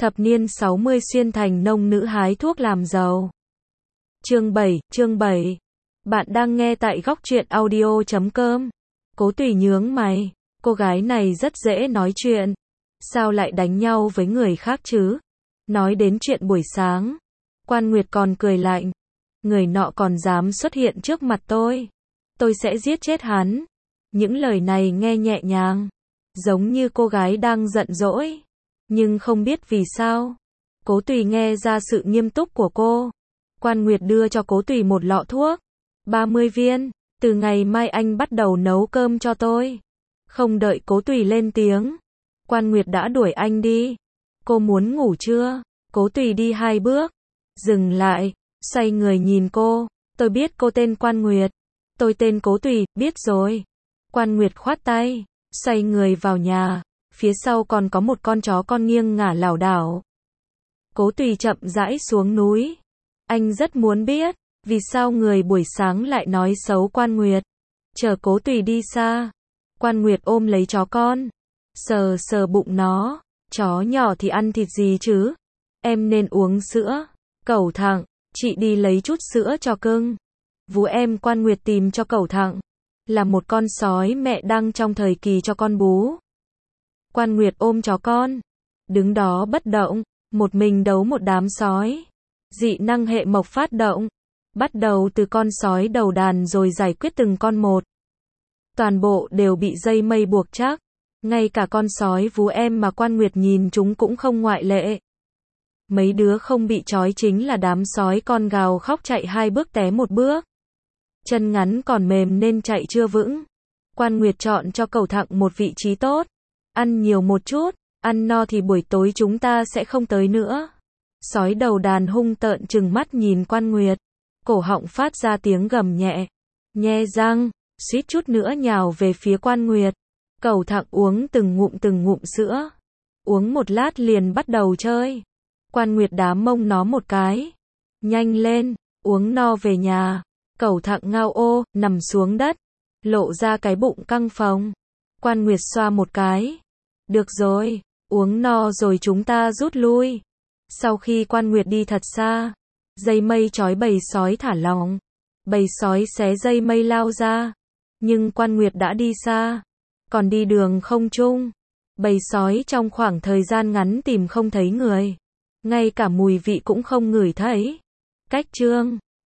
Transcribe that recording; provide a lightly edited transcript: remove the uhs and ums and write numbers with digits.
Thập niên 60 xuyên thành nông nữ hái thuốc làm giàu. Chương 7. Bạn đang nghe tại góc truyện audio.com. Cố Tùy nhướng mày, cô gái này rất dễ nói chuyện. Sao lại đánh nhau với người khác chứ? Nói đến chuyện buổi sáng, Quan Nguyệt còn cười lạnh. Người nọ còn dám xuất hiện trước mặt tôi sẽ giết chết hắn. Những lời này nghe nhẹ nhàng, giống như cô gái đang giận dỗi. Nhưng không biết vì sao, Cố Tùy nghe ra sự nghiêm túc của cô. Quan Nguyệt đưa cho Cố Tùy một lọ thuốc, 30 viên, từ ngày mai anh bắt đầu nấu cơm cho tôi. Không đợi Cố Tùy lên tiếng, Quan Nguyệt đã đuổi anh đi. Cô muốn ngủ chưa? Cố Tùy đi 2 bước, dừng lại, xoay người nhìn cô. Tôi biết cô tên Quan Nguyệt. Tôi tên Cố Tùy, biết rồi. Quan Nguyệt khoát tay, xoay người vào nhà. Phía sau còn có một con chó con nghiêng ngả lảo đảo. Cố Tùy chậm rãi xuống núi. Anh rất muốn biết, vì sao người buổi sáng lại nói xấu Quan Nguyệt. Chờ Cố Tùy đi xa, Quan Nguyệt ôm lấy chó con, sờ sờ bụng nó. Chó nhỏ thì ăn thịt gì chứ? Em nên uống sữa. Cẩu Thặng, chị đi lấy chút sữa cho cưng. Vú em. Quan Nguyệt tìm cho Cẩu Thặng là một con sói mẹ đang trong thời kỳ cho con bú. Quan Nguyệt ôm chó con, đứng đó bất động, một mình đấu một đám sói. Dị năng hệ mộc phát động, bắt đầu từ con sói đầu đàn rồi giải quyết từng con một. Toàn bộ đều bị dây mây buộc chắc, ngay cả con sói vú em mà Quan Nguyệt nhìn chúng cũng không ngoại lệ. Mấy đứa không bị trói chính là đám sói con gào khóc chạy 2 bước té 1 bước. Chân ngắn còn mềm nên chạy chưa vững. Quan Nguyệt chọn cho Cẩu Thặng một vị trí tốt. Ăn nhiều một chút, ăn no thì buổi tối chúng ta sẽ không tới nữa. Sói đầu đàn hung tợn trừng mắt nhìn Quan Nguyệt, cổ họng phát ra tiếng gầm nhẹ, nhe răng, suýt chút nữa nhào về phía Quan Nguyệt. Cẩu Thặng uống từng ngụm sữa, uống một lát liền bắt đầu chơi. Quan Nguyệt đá mông nó một cái, nhanh lên, uống no về nhà. Cẩu Thặng ngao ô, nằm xuống đất, lộ ra cái bụng căng phồng. Quan Nguyệt xoa một cái, được rồi, uống no rồi chúng ta rút lui. Sau khi Quan Nguyệt đi thật xa, dây mây trói bầy sói thả lỏng. Bầy sói xé dây mây lao ra, nhưng Quan Nguyệt đã đi xa, còn đi đường không chung. Bầy sói trong khoảng thời gian ngắn tìm không thấy người, ngay cả mùi vị cũng không ngửi thấy. Cách chương